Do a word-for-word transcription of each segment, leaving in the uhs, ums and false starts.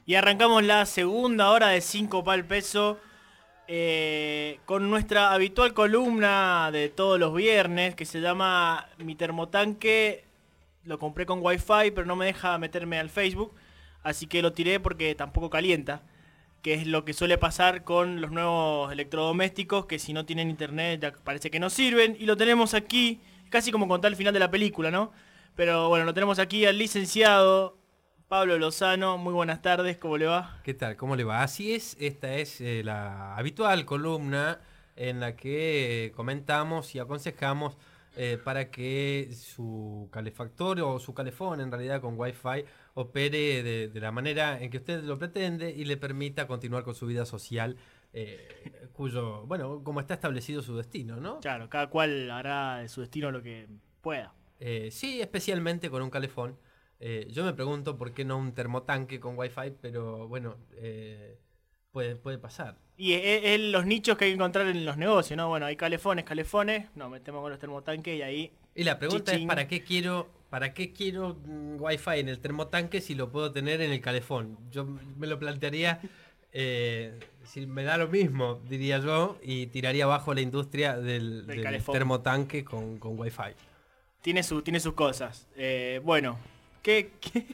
Y arrancamos la segunda hora de cinco pal peso eh, con nuestra habitual columna de todos los viernes que se llama Mi Termotanque. Lo compré con Wi-Fi, pero no me deja meterme al Facebook, así que lo tiré porque tampoco calienta, que es lo que suele pasar con los nuevos electrodomésticos, que si no tienen internet ya parece que no sirven. Y lo tenemos aquí, casi como contar el final de la película, ¿no? Pero bueno, lo tenemos aquí al licenciado Pablo Lozano. Muy buenas tardes, ¿cómo le va? ¿Qué tal? ¿Cómo le va? Así es, esta es eh, la habitual columna en la que eh, comentamos y aconsejamos eh, para que su calefactor o su calefón, en realidad con Wi-Fi, opere de, de la manera en que usted lo pretende y le permita continuar con su vida social, eh, cuyo, bueno, como está establecido su destino, ¿no? Claro, cada cual hará de su destino lo que pueda. Eh, sí, especialmente con un calefón. Eh, yo me pregunto por qué no un termotanque con Wi-Fi, pero bueno, eh, puede, puede pasar. Y es, es los nichos que hay que encontrar en los negocios, ¿no? Bueno, hay calefones, calefones, nos metemos con los termotanques y ahí... Y la pregunta chichín. es ¿para qué quiero, para qué quiero mm, Wi-Fi en el termotanque si lo puedo tener en el calefón? Yo me lo plantearía, eh, si me da lo mismo, diría yo, y tiraría abajo la industria del, Del del calefón. termotanque con, con Wi-Fi. Tiene, su, tiene sus cosas. Eh, bueno, ¿qué, qué,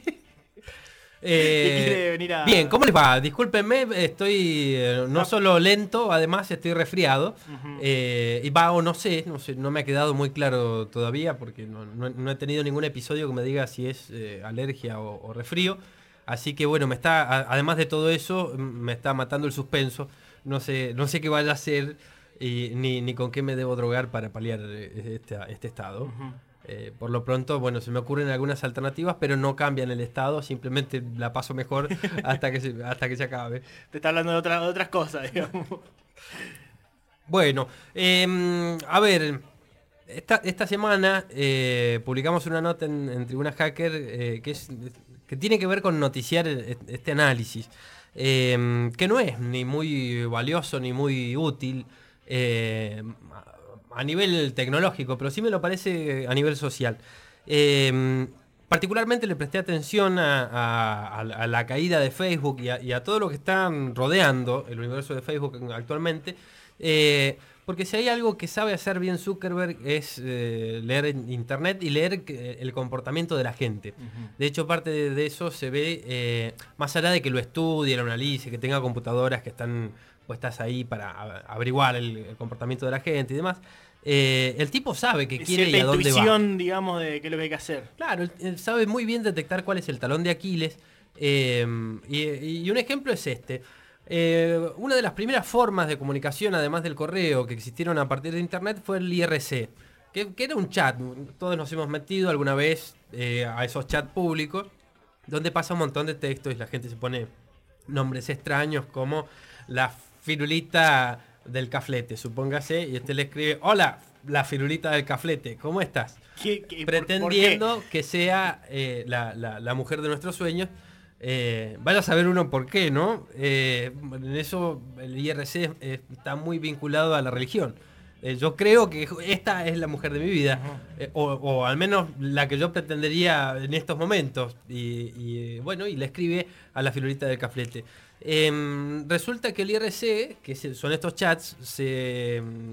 Eh, ¿qué quiere venir a...? Bien, ¿cómo les va? Discúlpenme, estoy eh, no solo lento, además estoy resfriado. Ujú. eh, y va o no sé, no sé, no me ha quedado muy claro todavía porque no, no- no he tenido ningún episodio que me diga si es eh, alergia o, o resfrío. Así que bueno, me está, a- además de todo eso, m- me está matando el suspenso. No sé, no sé qué vaya a hacer y, ni, ni con qué me debo drogar para paliar eh, este, este estado. Ujú. Eh, por lo pronto, bueno, se me ocurren algunas alternativas, pero no cambian el estado, simplemente la paso mejor hasta que se, hasta que se acabe. Te está hablando de, otra- de otras cosas, digamos. Bueno, eh, a ver, esta, esta semana eh, publicamos una nota en, en Tribuna Hacker eh, que, es, que tiene que ver con noticiar este análisis, eh, que no es ni muy valioso ni muy útil. Eh, a nivel tecnológico, pero sí me lo parece a nivel social. Eh, particularmente le presté atención a, a- a la caída de Facebook y a, y a todo lo que está rodeando el universo de Facebook actualmente, eh, porque si hay algo que sabe hacer bien Zuckerberg es eh, leer en internet y leer que- el comportamiento de la gente. Ujú. De hecho, parte de, de eso se ve, eh, más allá de que lo estudie, lo analice, que tenga computadoras que están puestas ahí para a- averiguar el, el comportamiento de la gente y demás. Eh, el tipo sabe qué Es quiere y cierta a dónde va. intuición, digamos, de qué es lo que hay que hacer. Claro, él, él sabe muy bien detectar cuál es el talón de Aquiles. eh, y, y un ejemplo es este. Eh, una de las primeras formas de comunicación, además del correo, que existieron a partir de Internet fue el I R C, que, que era un chat. Todos nos hemos metido alguna vez eh, a esos chats públicos, donde pasa un montón de textos y la gente se pone nombres extraños como la firulita del caflete, supóngase, y usted le escribe, hola, la firulita del caflete, ¿cómo estás? ¿Qué- qué- por- Pretendiendo por qué? que sea eh, la, la- la mujer de nuestros sueños. Eh, vaya a saber uno por qué, ¿no? Eh, en eso el I R C es- está muy vinculado a la religión. Eh, yo creo que esta es la mujer de mi vida, eh, o, o al menos la que yo pretendería en estos momentos. Y, y, bueno, y le escribe a la filurita del caflete. Em, resulta que el I R C, que se- son estos chats, se em,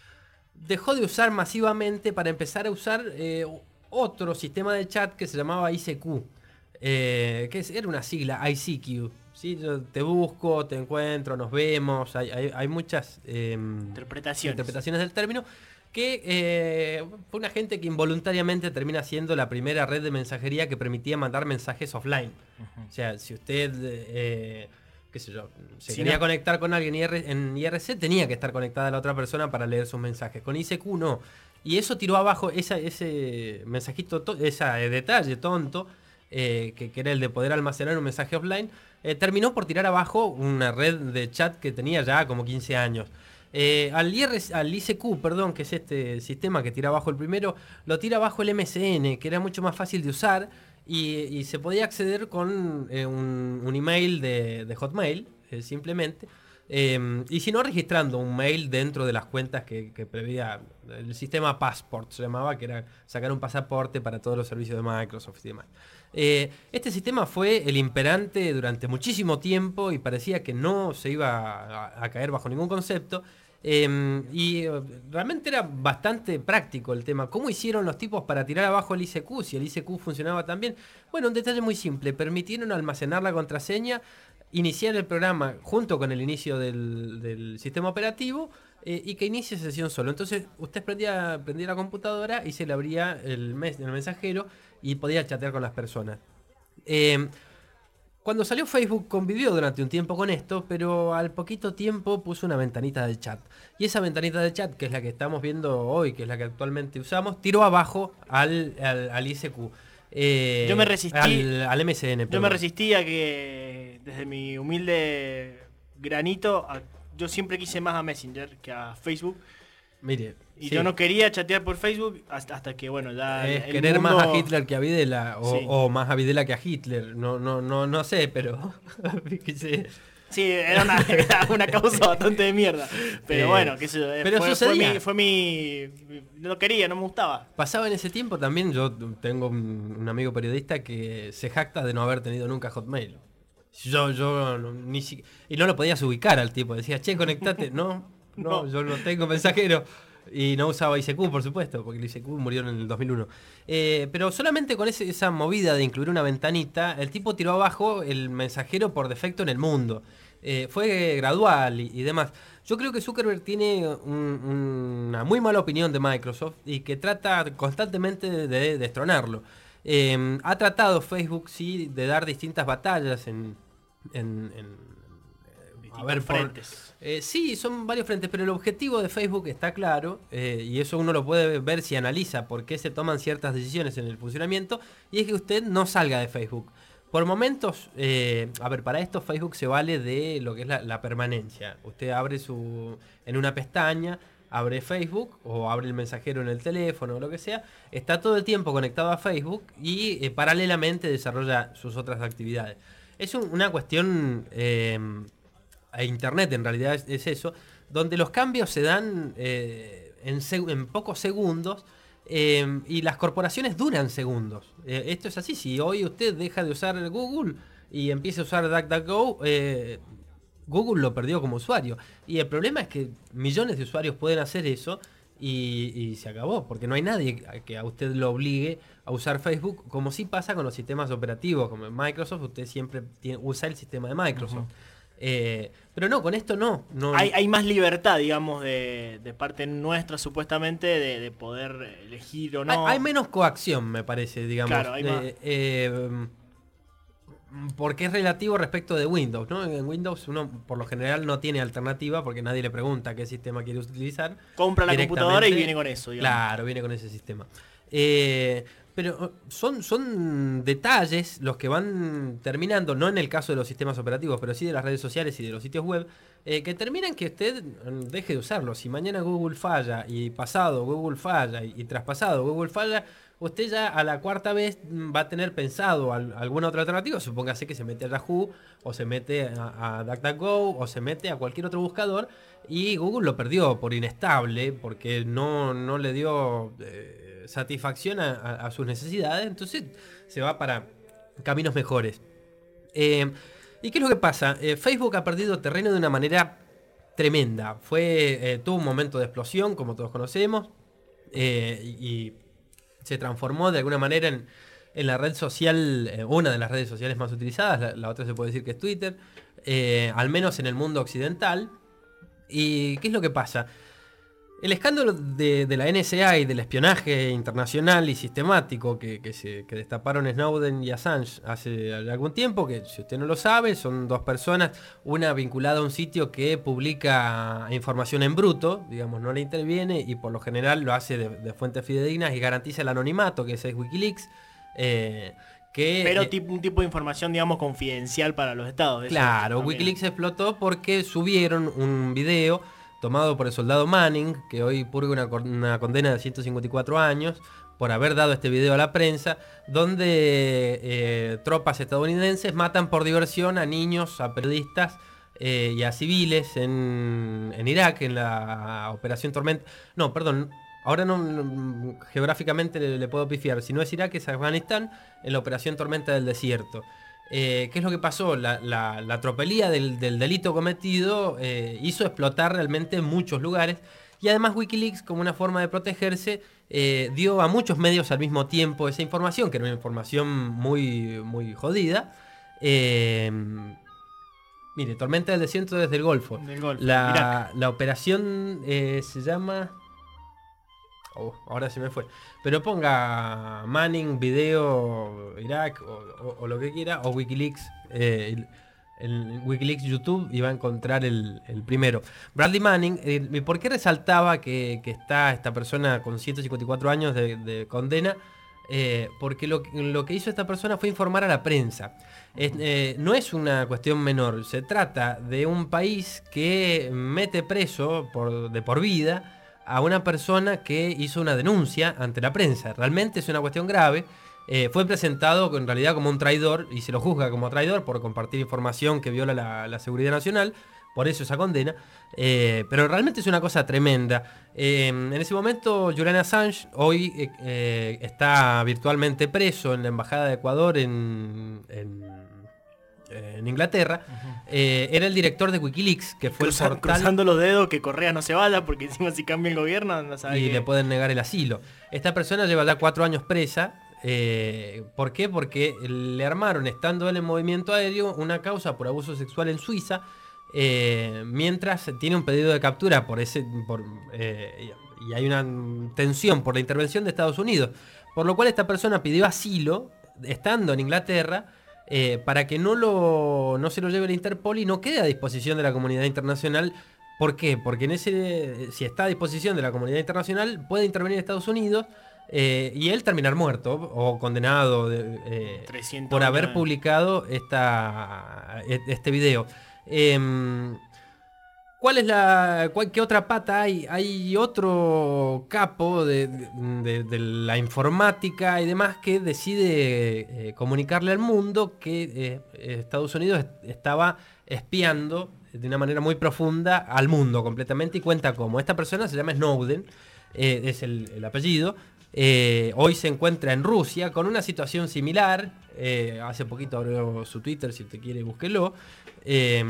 dejó de usar masivamente para empezar a usar eh, otro sistema de chat que se llamaba I C Q, eh, que es- era una sigla, I C Q. ¿Sí? Yo te busco, te encuentro, nos vemos, hay, hay- hay muchas em, Interpretaciones. interpretaciones del término, que eh, fue una gente que involuntariamente termina siendo la primera red de mensajería que permitía mandar mensajes offline. O sea, si usted, eh, qué sé yo, se Si quería no- conectar con alguien I R en I R C, tenía que estar conectada a la otra persona para leer sus mensajes. Con I C Q no. Y eso tiró abajo esa, ese mensajito, to- ese detalle tonto, eh, que, que era el de poder almacenar un mensaje offline, eh, terminó por tirar abajo una red de chat que tenía ya como quince años. Eh, al, I R C, al I C Q, perdón, que es este sistema que tira abajo el primero, lo tira abajo el M S N, que era mucho más fácil de usar y, y se podía acceder con eh, un, un email de, de Hotmail, eh, simplemente. Eh, y si no, registrando un mail dentro de las cuentas que, que preveía el sistema Passport, se llamaba, que era sacar un pasaporte para todos los servicios de Microsoft y demás. Eh, este sistema fue el imperante durante muchísimo tiempo y parecía que no se iba a, a caer bajo ningún concepto. Eh, y eh, realmente era bastante práctico el tema. ¿Cómo hicieron los tipos para tirar abajo el I C Q? Si el I C Q funcionaba tan bien. Bueno, un detalle muy simple. Permitieron almacenar la contraseña, iniciar el programa junto con el inicio del, del sistema operativo eh, y que inicie sesión solo. Entonces usted prendía, prendía la computadora y se le abría el, mes, el mensajero y podía chatear con las personas. Eh, Cuando salió Facebook convivió durante un tiempo con esto, pero al poquito tiempo puso una ventanita de chat. Y esa ventanita de chat, que es la que estamos viendo hoy, que es la que actualmente usamos, tiró abajo al, al, al I C Q. Eh, yo me resistí al, al M S N. Yo perdón. me resistí a que, desde mi humilde granito, a, yo siempre quise más a Messenger que a Facebook. Mire, y sí. yo no quería chatear por Facebook hasta, hasta que, bueno, ya es el querer mundo... más a Hitler que a Videla, o, sí. o más a Videla que a Hitler. No, no, no, no sé, pero... Sí, era una, era una causa bastante de mierda. Pero eh, bueno, que se, pero fue, fue, mi, fue mi... No quería, no me gustaba. Pasaba en ese tiempo también, yo tengo un, un amigo periodista que se jacta de no haber tenido nunca Hotmail. Yo, yo, no, ni si, y no lo podías ubicar al tipo. Decías, che, conectate. No, no, no, yo no tengo mensajero. Y no usaba I C Q, por supuesto, porque el I C Q murió en el dos mil uno. Eh, pero solamente con ese, esa movida de incluir una ventanita, el tipo tiró abajo el mensajero por defecto en el mundo. Eh, fue gradual y, y demás. Yo creo que Zuckerberg tiene un, un, una muy mala opinión de Microsoft y que trata constantemente de, de destronarlo. Eh, ha tratado Facebook, sí, de dar distintas batallas en... en, en a ver, frentes. Por, eh, sí, son varios frentes, pero el objetivo de Facebook está claro, eh, y eso uno lo puede ver si analiza por qué se toman ciertas decisiones en el funcionamiento, y es que usted no salga de Facebook. Por momentos, eh, a ver, para esto Facebook se vale de lo que es la, la permanencia. Usted abre su en una pestaña, abre Facebook o abre el mensajero en el teléfono o lo que sea, está todo el tiempo conectado a Facebook y eh, paralelamente desarrolla sus otras actividades. Es un, una cuestión... Eh, a Internet en realidad es, es eso, donde los cambios se dan eh, en, seg en pocos segundos eh, y las corporaciones duran segundos. Eh, esto es así, si hoy usted deja de usar Google y empieza a usar DuckDuckGo, eh, Google lo perdió como usuario. Y el problema es que millones de usuarios pueden hacer eso y, y se acabó, porque no hay nadie a que a usted lo obligue a usar Facebook, como sí pasa con los sistemas operativos, como en Microsoft, usted siempre tiene, usa el sistema de Microsoft. Uh-huh. Eh, pero no, con esto no. no hay, hay más libertad, digamos, de, de parte nuestra, supuestamente, de, de poder elegir o no. Hay, hay menos coacción, me parece, digamos. Claro, hay de, más. Eh, porque es relativo respecto de Windows, ¿no? En Windows uno, por lo general, no tiene alternativa porque nadie le pregunta qué sistema quiere utilizar. Compra la computadora y viene con eso, digamos. Claro, viene con ese sistema. Eh... Pero son, son detalles los que van terminando, no en el caso de los sistemas operativos, pero sí de las redes sociales y de los sitios web, eh, que terminan que usted deje de usarlo. Si mañana Google falla y pasado Google falla y, y traspasado Google falla, usted ya a la cuarta vez va a tener pensado al, alguna otra alternativa. Supóngase que se mete a Yahoo o se mete a, a DuckDuckGo o se mete a cualquier otro buscador y Google lo perdió por inestable porque no, no le dio... Eh, satisfacción a, a, a sus necesidades, entonces se va para caminos mejores. Eh, ¿Y qué es lo que pasa? Eh, Facebook ha perdido terreno de una manera tremenda. Fue, eh, tuvo un momento de explosión, como todos conocemos, eh, y, y se transformó de alguna manera en, en la red social, eh, una de las redes sociales más utilizadas, la, la otra se puede decir que es Twitter, eh, al menos en el mundo occidental. ¿Y qué es lo que pasa? El escándalo de, de la N S A y del espionaje internacional y sistemático que, que, se, que destaparon Snowden y Assange hace algún tiempo, que si usted no lo sabe, son dos personas, una vinculada a un sitio que publica información en bruto, digamos, no le interviene y por lo general lo hace de, de fuentes fidedignas y garantiza el anonimato, que ese es Wikileaks. Eh, que, Pero eh, tipo, un tipo de información, digamos, confidencial para los estados. Claro, Wikileaks explotó porque subieron un video tomado por el soldado Manning, que hoy purga una, una condena de ciento cincuenta y cuatro años por haber dado este video a la prensa, donde eh, tropas estadounidenses matan por diversión a niños, a periodistas eh, y a civiles en, en Irak, en la operación Tormenta. No, perdón, ahora no, no geográficamente le, le puedo pifiar, si no es Irak es Afganistán, en la operación Tormenta del Desierto. Eh, ¿Qué es lo que pasó? La, la, la tropelía del, del delito cometido eh, hizo explotar realmente muchos lugares, y además Wikileaks, como una forma de protegerse, eh, dio a muchos medios al mismo tiempo esa información, que era una información muy, muy jodida. Eh, mire, Tormenta del Desierto desde el Golfo. Del Golfo, La, la operación eh, se llama... Oh, ahora se me fue. Pero ponga Manning, video, Irak, o, o, o lo que quiera, o Wikileaks, eh, el, el Wikileaks YouTube, y va a encontrar el, el primero. Bradley Manning, eh, ¿por qué resaltaba que, que está esta persona con ciento cincuenta y cuatro años de, de condena? Eh, porque lo, lo que hizo esta persona fue informar a la prensa. Es, eh, no es una cuestión menor, se trata de un país que mete preso por, de por vida a una persona que hizo una denuncia ante la prensa. Realmente es una cuestión grave. Eh, fue presentado en realidad como un traidor y se lo juzga como traidor por compartir información que viola la, la seguridad nacional. Por eso esa condena. Eh, pero realmente es una cosa tremenda. Eh, en ese momento Julian Assange hoy eh, eh, está virtualmente preso en la Embajada de Ecuador en... en en Inglaterra. Uh-huh. eh, era el director de Wikileaks, que fue Cruza, el portal... cruzando los dedos que Correa no se vaya, porque encima si cambia el gobierno no sabe y que... le pueden negar el asilo. Esta persona lleva ya cuatro años presa. Eh, ¿Por qué? Porque le armaron, estando él en movimiento aéreo, una causa por abuso sexual en Suiza, eh, mientras tiene un pedido de captura por ese... Por, eh, y hay una tensión por la intervención de Estados Unidos. Por lo cual esta persona pidió asilo, estando en Inglaterra, Eh, para que no, lo, no se lo lleve la Interpol y no quede a disposición de la comunidad internacional. ¿Por qué? Porque en ese, si está a disposición de la comunidad internacional, puede intervenir Estados Unidos eh, y él terminar muerto o condenado de, eh, por haber años. publicado esta, este video. Eh, ¿Cuál es la, cuál, qué otra pata hay? Hay otro capo de, de, de la informática y demás que decide eh, comunicarle al mundo que eh, Estados Unidos estaba espiando de una manera muy profunda al mundo completamente, y cuenta cómo. Esta persona se llama Snowden, eh, es el, el apellido. Eh, hoy se encuentra en Rusia con una situación similar. Eh, hace poquito abrió su Twitter, si usted quiere búsquelo. Eh,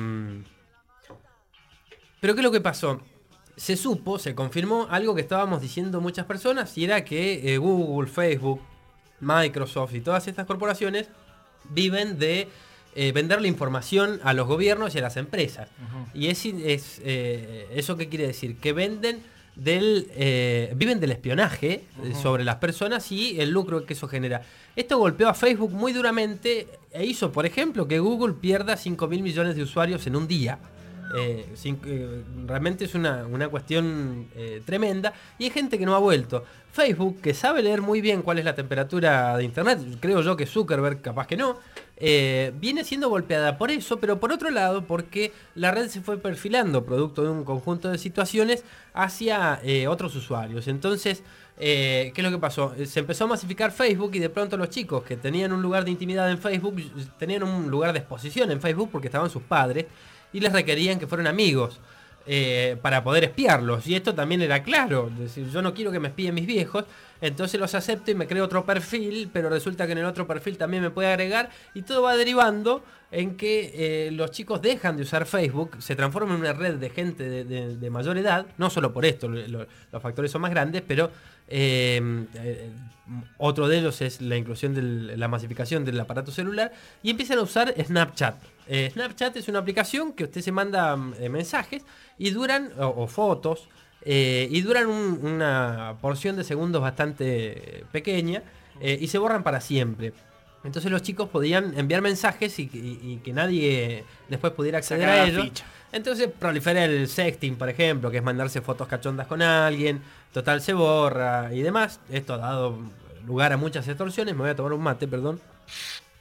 Pero ¿qué es lo que pasó? Se supo, se confirmó algo que estábamos diciendo muchas personas, y era que eh, Google, Facebook, Microsoft y todas estas corporaciones viven de eh, venderle información a los gobiernos y a las empresas. Uh-huh. Y es, es eh, ¿eso qué quiere decir? Que venden del eh, viven del espionaje uh-huh. sobre las personas y el lucro que eso genera. Esto golpeó a Facebook muy duramente e hizo, por ejemplo, que Google pierda cinco mil millones de usuarios en un día. Eh, sin, eh, realmente es una, una cuestión eh, tremenda, y hay gente que no ha vuelto. Facebook, que sabe leer muy bien cuál es la temperatura de internet, creo yo que Zuckerberg capaz que no, eh, viene siendo golpeada por eso, pero por otro lado porque la red se fue perfilando producto de un conjunto de situaciones hacia eh, otros usuarios. Entonces, eh, ¿qué es lo que pasó? Se empezó a masificar Facebook, y de pronto los chicos que tenían un lugar de intimidad en Facebook tenían un lugar de exposición en Facebook porque estaban sus padres y les requerían que fueran amigos eh, para poder espiarlos. Y esto también era claro, es decir, yo no quiero que me espíen mis viejos, entonces los acepto y me creo otro perfil, pero resulta que en el otro perfil también me puede agregar, y todo va derivando en que eh, los chicos dejan de usar Facebook, se transforman en una red de gente de, de, de mayor edad, no solo por esto, lo, lo, los factores son más grandes, pero eh, eh, otro de ellos es la inclusión de la masificación del aparato celular, y empiezan a usar Snapchat. Eh, Snapchat es una aplicación que usted se manda eh, mensajes y duran, o, o fotos, eh, y duran un, una porción de segundos bastante pequeña, eh, y se borran para siempre. Entonces los chicos podían enviar mensajes y, y, y que nadie después pudiera acceder Sacar a ellos. Ficha. Entonces prolifera el sexting, por ejemplo, que es mandarse fotos cachondas con alguien, total se borra y demás. Esto ha dado lugar a muchas extorsiones. Me voy a tomar un mate, perdón.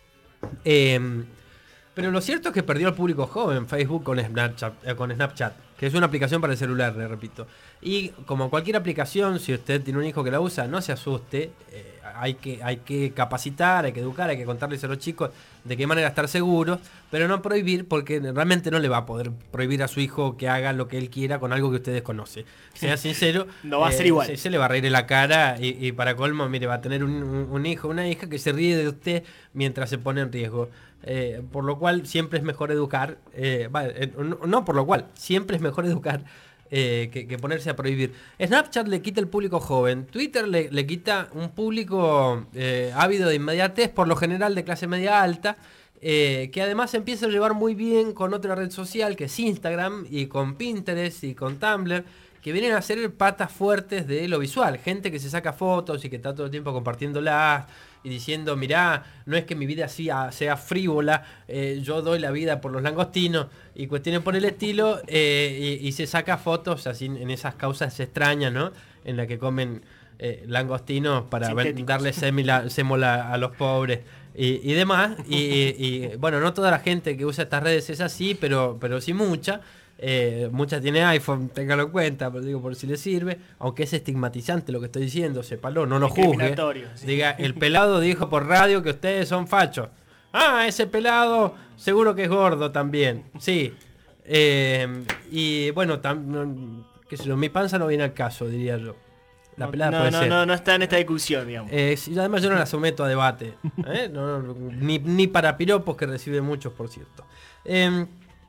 Eh, pero lo cierto es que perdió al público joven Facebook con Snapchat. Eh, con Snapchat. que es una aplicación para el celular, le repito. Y como cualquier aplicación, si usted tiene un hijo que la usa, no se asuste. Eh, hay que, hay que capacitar, hay que educar, hay que contarles a los chicos de qué manera estar seguros, pero no prohibir, porque realmente no le va a poder prohibir a su hijo que haga lo que él quiera con algo que usted desconoce. Sea sincero, no va a ser eh, igual. Se, se le va a reír en la cara y, y para colmo, mire, va a tener un, un, un hijo, una hija que se ríe de usted mientras se pone en riesgo. Eh, por lo cual siempre es mejor educar, eh, va, eh, no, no por lo cual, siempre es mejor educar eh, que, que ponerse a prohibir. Snapchat le quita el público joven, Twitter le, le quita un público eh, ávido de inmediatez, por lo general de clase media alta, eh, que además se empieza a llevar muy bien con otra red social que es Instagram, y con Pinterest y con Tumblr, que vienen a ser patas fuertes de lo visual, gente que se saca fotos y que está todo el tiempo compartiéndolas y diciendo, mirá, no es que mi vida sea, sea frívola, eh, yo doy la vida por los langostinos y cuestiones por el estilo, eh, y, y se saca fotos así en esas causas extrañas, ¿no? En las que comen eh, langostinos para ver, darle sémila, sémola a los pobres y, y demás. Y, y, y bueno, no toda la gente que usa estas redes es así, pero, pero sí mucha. Eh, muchas tiene iPhone, téngalo en cuenta, pero digo por si le sirve, aunque es estigmatizante lo que estoy diciendo, sépalo, no lo juzgue. Sí. Diga, el pelado dijo por radio que ustedes son fachos. Ah, ese pelado seguro que es gordo también. Sí. Eh, y bueno, tam, qué sé yo, mi panza no viene al caso, diría yo. La no, pelada no, puede no, ser. no, no está en esta discusión, digamos. Eh, y además yo no la someto a debate. ¿eh? No, no, ni, ni para piropos, que recibe muchos, por cierto. Eh,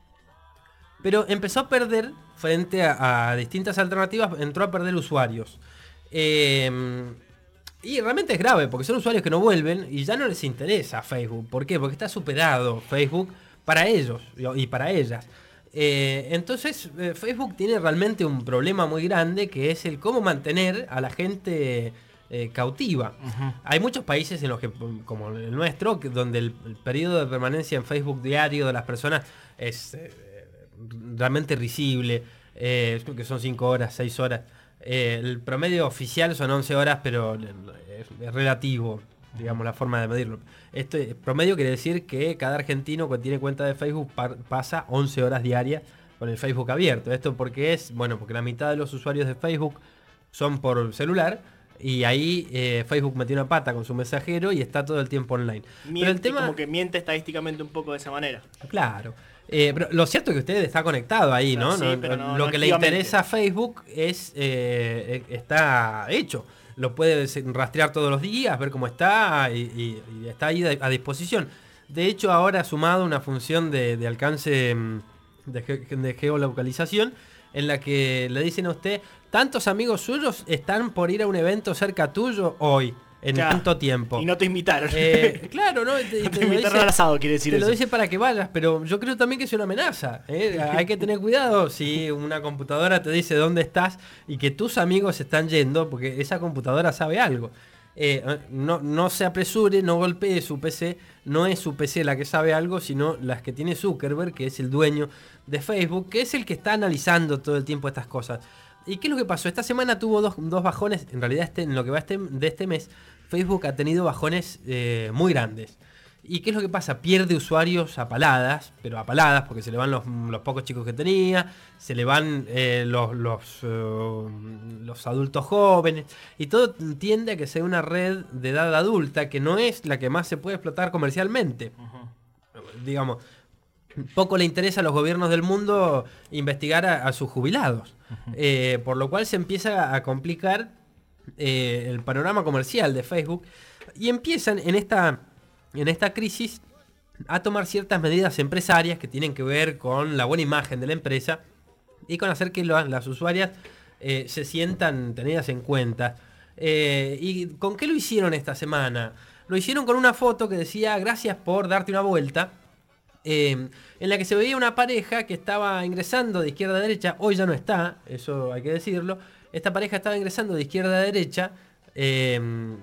Pero empezó a perder, frente a, a distintas alternativas, entró a perder usuarios. Eh, y realmente es grave, porque son usuarios que no vuelven y ya no les interesa Facebook. ¿Por qué? Porque está superado Facebook para ellos y para ellas. Eh, entonces, eh, Facebook tiene realmente un problema muy grande, que es el cómo mantener a la gente eh, cautiva. Uh-huh. Hay muchos países en los que, como el nuestro, que, donde el, el periodo de permanencia en Facebook diario de las personas es... Eh, realmente risible, eh, que son cinco horas, seis horas. Eh, el promedio oficial son once horas, pero es, es relativo, digamos, la forma de medirlo. Este promedio quiere decir que cada argentino que tiene cuenta de Facebook par, pasa once horas diarias con el Facebook abierto. Esto porque es, bueno, porque la mitad de los usuarios de Facebook son por celular, y ahí eh, Facebook metió una pata con su mensajero y está todo el tiempo online. Miente, pero el tema, como que miente estadísticamente un poco de esa manera. Claro. Eh, pero lo cierto es que usted está conectado ahí, ¿no? Sí, no, pero no lo no que le interesa a Facebook es eh, está hecho. Lo puede rastrear todos los días, ver cómo está, y, y, y está ahí a disposición. De hecho, ahora ha sumado una función de, de alcance de, de geolocalización, en la que le dicen a usted, tantos amigos suyos están por ir a un evento cerca tuyo hoy, en claro, tanto tiempo. Y no te invitaron. Eh, claro, ¿no? Te, no te, te invitaron dice, al asado, quiere decir te eso. Te lo dice para que vayas, pero yo creo también que es una amenaza. ¿eh? Hay que tener cuidado si una computadora te dice dónde estás y que tus amigos están yendo, porque esa computadora sabe algo. Eh, no, no se apresure, no golpee su P C. No es su P C la que sabe algo, sino las que tiene Zuckerberg, que es el dueño de Facebook, que es el que está analizando todo el tiempo estas cosas. ¿Y qué es lo que pasó? Esta semana tuvo dos, dos bajones. En realidad, este, en lo que va este, de este mes, Facebook ha tenido bajones eh, muy grandes. ¿Y qué es lo que pasa? Pierde usuarios a paladas, pero a paladas, porque se le van los, los pocos chicos que tenía, se le van eh, los, los, uh, los adultos jóvenes, y todo tiende a que sea una red de edad adulta, que no es la que más se puede explotar comercialmente. Uh-huh. Digamos, poco le interesa a los gobiernos del mundo investigar a, a sus jubilados. Uh-huh. Eh, por lo cual se empieza a complicar eh, el panorama comercial de Facebook, y empiezan en esta... en esta crisis a tomar ciertas medidas empresarias que tienen que ver con la buena imagen de la empresa y con hacer que lo, las usuarias eh, se sientan tenidas en cuenta. Eh, ¿Y con qué lo hicieron esta semana? Lo hicieron con una foto que decía gracias por darte una vuelta, eh, en la que se veía una pareja que estaba ingresando de izquierda a derecha. Hoy ya no está, eso hay que decirlo. Esta pareja estaba ingresando de izquierda a derecha. Eh,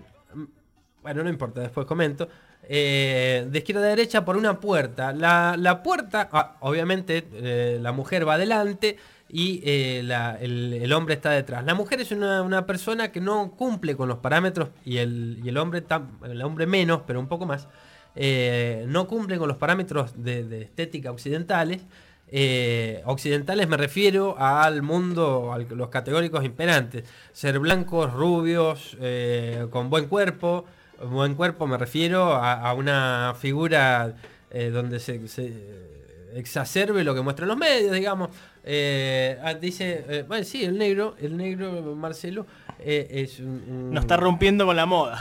bueno, no importa, después comento. Eh, de izquierda a derecha por una puerta. La, la puerta, ah, obviamente, eh, la mujer va adelante y eh, la, el, el hombre está detrás. La mujer es una, una persona que no cumple con los parámetros, y el, y el, hombre, tam, el hombre menos, pero un poco más, eh, no cumple con los parámetros de, de estética occidentales. Eh, occidentales me refiero al mundo, a los categóricos imperantes. Ser blancos, rubios, eh, con buen cuerpo. Buen cuerpo me refiero a, a una figura eh, donde se, se exacerbe lo que muestran los medios, digamos. Eh, dice, eh, bueno, sí, el negro, el negro Marcelo eh, es un, un... Nos está rompiendo con la moda.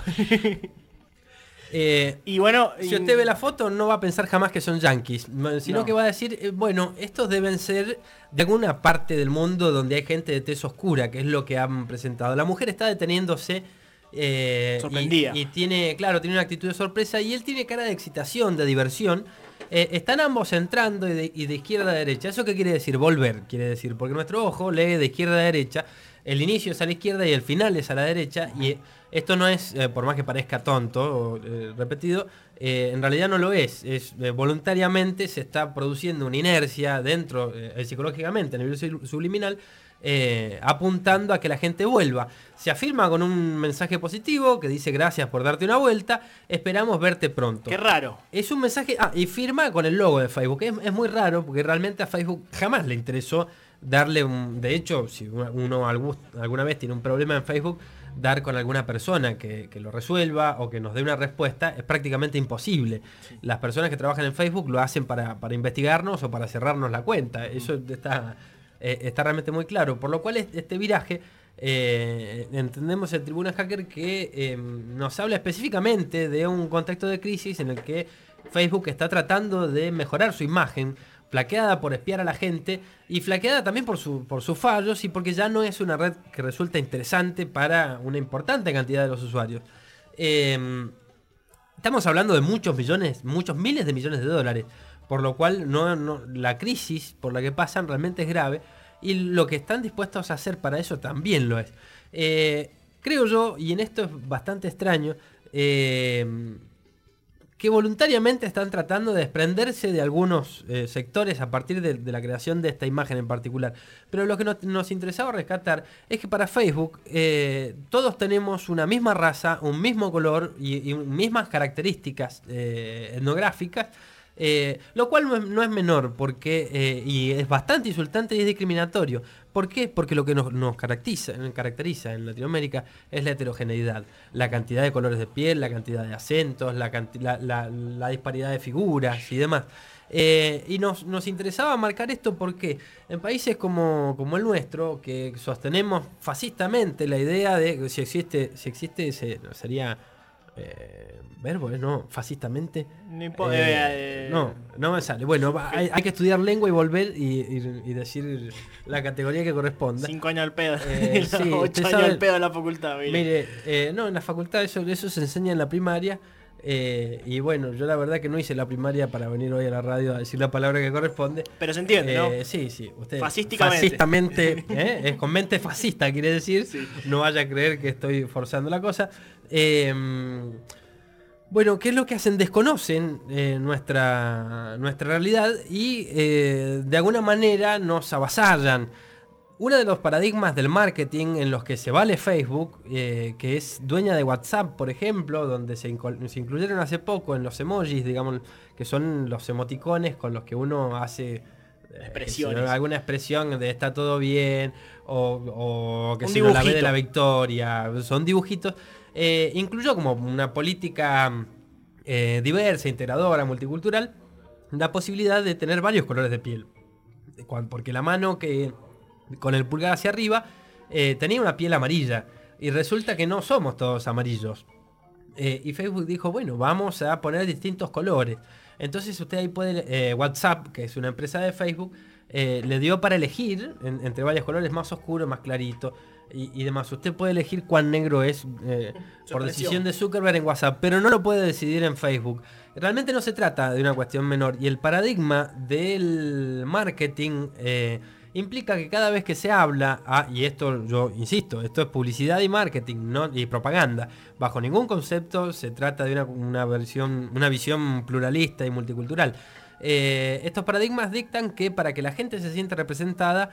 Eh, y bueno, si usted ve la foto no va a pensar jamás que son yanquis, sino no. que va a decir, eh, bueno, estos deben ser de alguna parte del mundo donde hay gente de tez oscura, que es lo que han presentado. La mujer está deteniéndose eh, sorprendida y, y tiene, claro, tiene una actitud de sorpresa y él tiene cara de excitación, de diversión. Eh, están ambos entrando y de, y de izquierda a derecha. ¿Eso qué quiere decir? Volver, quiere decir, porque nuestro ojo lee de izquierda a derecha. El inicio es a la izquierda y el final es a la derecha. Y esto no es, eh, por más que parezca tonto o eh, repetido, eh, en realidad no lo es. es eh, voluntariamente se está produciendo una inercia dentro, eh, psicológicamente, a nivel subliminal, eh, apuntando a que la gente vuelva. Se afirma con un mensaje positivo que dice gracias por darte una vuelta, esperamos verte pronto. Qué raro. Es un mensaje, ah, y firma con el logo de Facebook. Es, es muy raro porque realmente a Facebook jamás le interesó darle un... De hecho, si uno algún, alguna vez tiene un problema en Facebook, dar con alguna persona que, que lo resuelva o que nos dé una respuesta es prácticamente imposible. Sí. Las personas que trabajan en Facebook lo hacen para, para investigarnos o para cerrarnos la cuenta. Eso está, eh, está realmente muy claro. Por lo cual este viraje, eh, entendemos el Tribuna Hacker que eh, nos habla específicamente de un contexto de crisis en el que Facebook está tratando de mejorar su imagen, flaqueada por espiar a la gente y flaqueada también por, su, por sus fallos y porque ya no es una red que resulta interesante para una importante cantidad de los usuarios. Eh, estamos hablando de muchos millones, muchos miles de millones de dólares, por lo cual no, no, la crisis por la que pasan realmente es grave y lo que están dispuestos a hacer para eso también lo es. Eh, creo yo, y en esto es bastante extraño, eh, que voluntariamente están tratando de desprenderse de algunos eh, sectores a partir de, de la creación de esta imagen en particular. Pero lo que nos, nos interesaba rescatar es que para Facebook eh, todos tenemos una misma raza, un mismo color y, y mismas características eh, etnográficas, eh, lo cual no es, no es menor porque eh, y es bastante insultante y es discriminatorio. ¿Por qué? Porque lo que nos, nos caracteriza, caracteriza en Latinoamérica es la heterogeneidad, la cantidad de colores de piel, la cantidad de acentos, la, la, la, la disparidad de figuras y demás. Eh, y nos, nos interesaba marcar esto porque en países como, como el nuestro, que sostenemos fascistamente la idea de si existe, si existe ese, sería... Eh, verbo, ¿eh? No, fascistamente. No, eh, eh, no, no me sale. Bueno, hay, hay que estudiar lengua y volver y, y, y decir la categoría que corresponda. Cinco años al pedo. Eh, sí, Ocho años al pedo en la facultad. Mire, mire eh, no, en la facultad eso, eso se enseña en la primaria. Eh, y bueno, yo la verdad que no hice la primaria para venir hoy a la radio a decir la palabra que corresponde. Pero se entiende, eh, ¿no? Sí, sí. Usted, fascísticamente. Fascistamente, ¿eh? Es con mente fascista, quiere decir. Sí. No vaya a creer que estoy forzando la cosa. Eh, bueno, ¿qué es lo que hacen? Desconocen eh, nuestra, nuestra realidad y eh, de alguna manera nos avasallan. Uno de los paradigmas del marketing en los que se vale Facebook, eh, que es dueña de WhatsApp, por ejemplo, donde se, inc- se incluyeron hace poco en los emojis, digamos, que son los emoticones con los que uno hace expresiones. Eh, alguna expresión de está todo bien, o, o que Un se la ve dibujito. de la victoria, son dibujitos. Eh, incluyó como una política eh, diversa, integradora, multicultural, la posibilidad de tener varios colores de piel. Porque la mano que... con el pulgar hacia arriba, eh, tenía una piel amarilla. Y resulta que no somos todos amarillos. Eh, y Facebook dijo, bueno, vamos a poner distintos colores. Entonces usted ahí puede... Eh, WhatsApp, que es una empresa de Facebook, eh, le dio para elegir en, entre varios colores, más oscuro, más clarito y, y demás. Usted puede elegir cuán negro es eh, por decisión de Zuckerberg en WhatsApp, pero no lo puede decidir en Facebook. Realmente no se trata de una cuestión menor. Y el paradigma del marketing... Eh, implica que cada vez que se habla, ah, y esto yo insisto, esto es publicidad y marketing, no y propaganda, bajo ningún concepto se trata de una, una versión, una visión pluralista y multicultural. eh, estos paradigmas dictan que para que la gente se sienta representada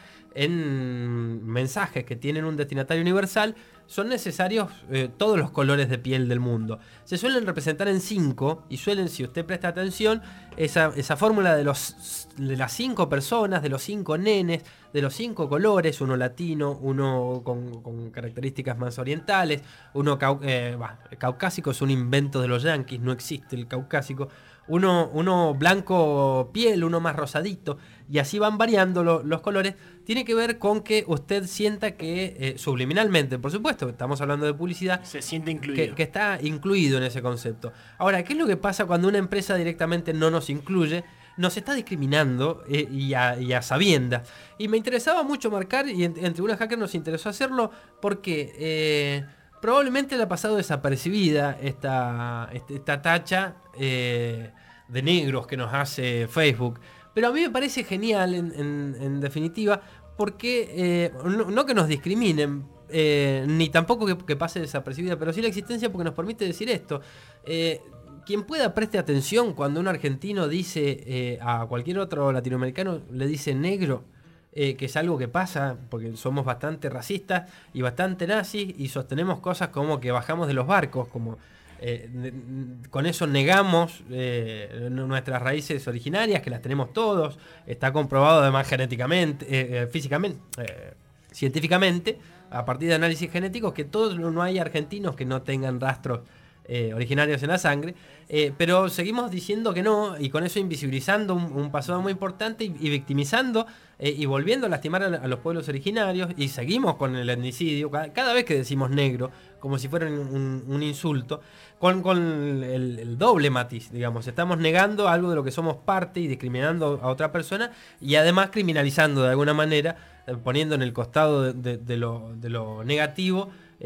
en mensajes que tienen un destinatario universal, son necesarios eh, todos los colores de piel del mundo. Se suelen representar en cinco, y suelen, si usted presta atención, esa, esa fórmula de, los, de las cinco personas, de los cinco nenes, de los cinco colores, uno latino, uno con, con características más orientales, uno cau, eh, bah, caucásico es un invento de los yanquis, no existe el caucásico, uno, uno blanco piel, uno más rosadito, y así van variando lo, los colores. Tiene que ver con que usted sienta que, eh, subliminalmente, por supuesto, estamos hablando de publicidad, se siente incluido. Que, que está incluido en ese concepto. Ahora, ¿qué es lo que pasa cuando una empresa directamente no nos incluye? Nos está discriminando eh, y, a, y a sabiendas. Y me interesaba mucho marcar, y en, en Tribuna Hacker nos interesó hacerlo, porque eh, probablemente le ha pasado desapercibida esta, esta tacha eh, de negros que nos hace Facebook. Pero a mí me parece genial, en, en, en definitiva, porque eh, no, no que nos discriminen, eh, ni tampoco que, que pase desapercibida, pero sí la existencia, porque nos permite decir esto. Eh, quien pueda preste atención cuando un argentino dice eh, a cualquier otro latinoamericano, le dice negro, eh, que es algo que pasa, porque somos bastante racistas y bastante nazis, y sostenemos cosas como que bajamos de los barcos, como... Eh, con eso negamos eh, nuestras raíces originarias, que las tenemos todos. Está comprobado además genéticamente, eh, físicamente, eh, científicamente, a partir de análisis genéticos, que todos, no hay argentinos que no tengan rastros eh, originarios en la sangre, eh, pero seguimos diciendo que no, y con eso invisibilizando un, un pasado muy importante y, y victimizando eh, y volviendo a lastimar a, a los pueblos originarios, y seguimos con el etnicidio cada, cada vez que decimos negro, como si fuera un, un insulto, con, con el, el doble matiz, digamos. Estamos negando algo de lo que somos parte y discriminando a otra persona, y además criminalizando de alguna manera, eh, poniendo en el costado de, de, de, lo, de lo negativo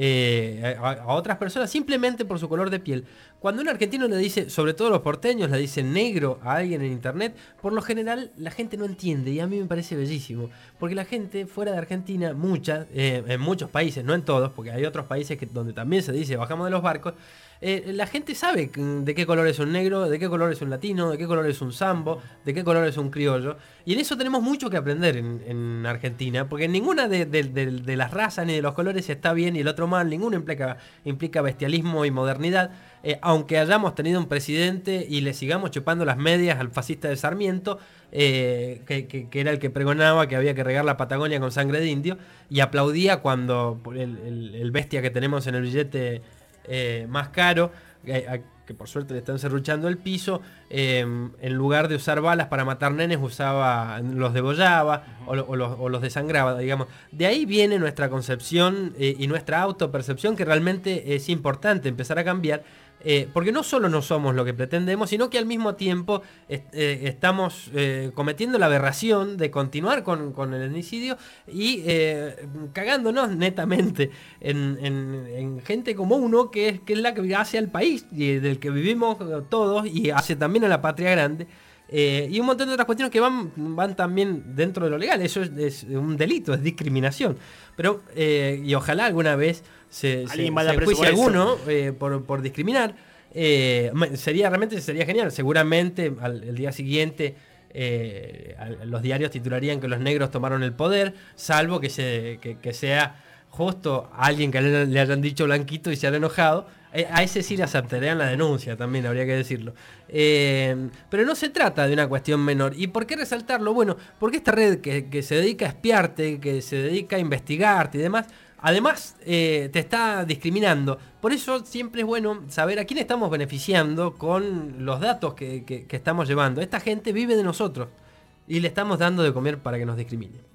eh, a, a otras personas simplemente por su color de piel. Cuando un argentino le dice, sobre todo los porteños, le dicen negro a alguien en internet, por lo general la gente no entiende, y a mí me parece bellísimo, porque la gente fuera de Argentina, mucha, eh, en muchos países, no en todos, porque hay otros países que, donde también se dice bajamos de los barcos, eh, la gente sabe de qué color es un negro, de qué color es un latino, de qué color es un sambo, de qué color es un criollo, y en eso tenemos mucho que aprender en, en Argentina, porque ninguna de, de, de, de las razas ni de los colores está bien y el otro mal, ninguno implica, implica bestialismo y modernidad. Eh, aunque hayamos tenido un presidente y le sigamos chupando las medias al fascista de Sarmiento, eh, que, que, que era el que pregonaba que había que regar la Patagonia con sangre de indio, y aplaudía cuando el, el, el bestia que tenemos en el billete eh, más caro, eh, que por suerte le están serruchando el piso, eh, en lugar de usar balas para matar nenes, usaba, los degollaba o, o, los, o los desangraba, digamos. De ahí viene nuestra concepción eh, y nuestra autopercepción, que realmente es importante empezar a cambiar. Eh, porque no solo no somos lo que pretendemos, sino que al mismo tiempo est eh, estamos eh, cometiendo la aberración de continuar con, con el etnicidio y eh, cagándonos netamente en, en, en gente como uno, que es, que es la que hace al país y del que vivimos todos, y hace también a la patria grande. Eh, y un montón de otras cuestiones que van, van también dentro de lo legal. Eso es, es un delito, es discriminación. Pero, eh, y ojalá alguna vez se, se, se enjuicie alguno eh, por, por discriminar. Eh, sería realmente sería genial. Seguramente al el día siguiente eh, los diarios titularían que los negros tomaron el poder, salvo que, se, que, que sea justo a alguien que le, le hayan dicho blanquito y se haya enojado. A ese sí le aceptarían la denuncia, también habría que decirlo. Eh, pero no se trata de una cuestión menor. ¿Y por qué resaltarlo? Bueno, porque esta red que, que se dedica a espiarte, que se dedica a investigarte y demás, además eh, te está discriminando. Por eso siempre es bueno saber a quién estamos beneficiando con los datos que, que, que estamos llevando. Esta gente vive de nosotros y le estamos dando de comer para que nos discrimine.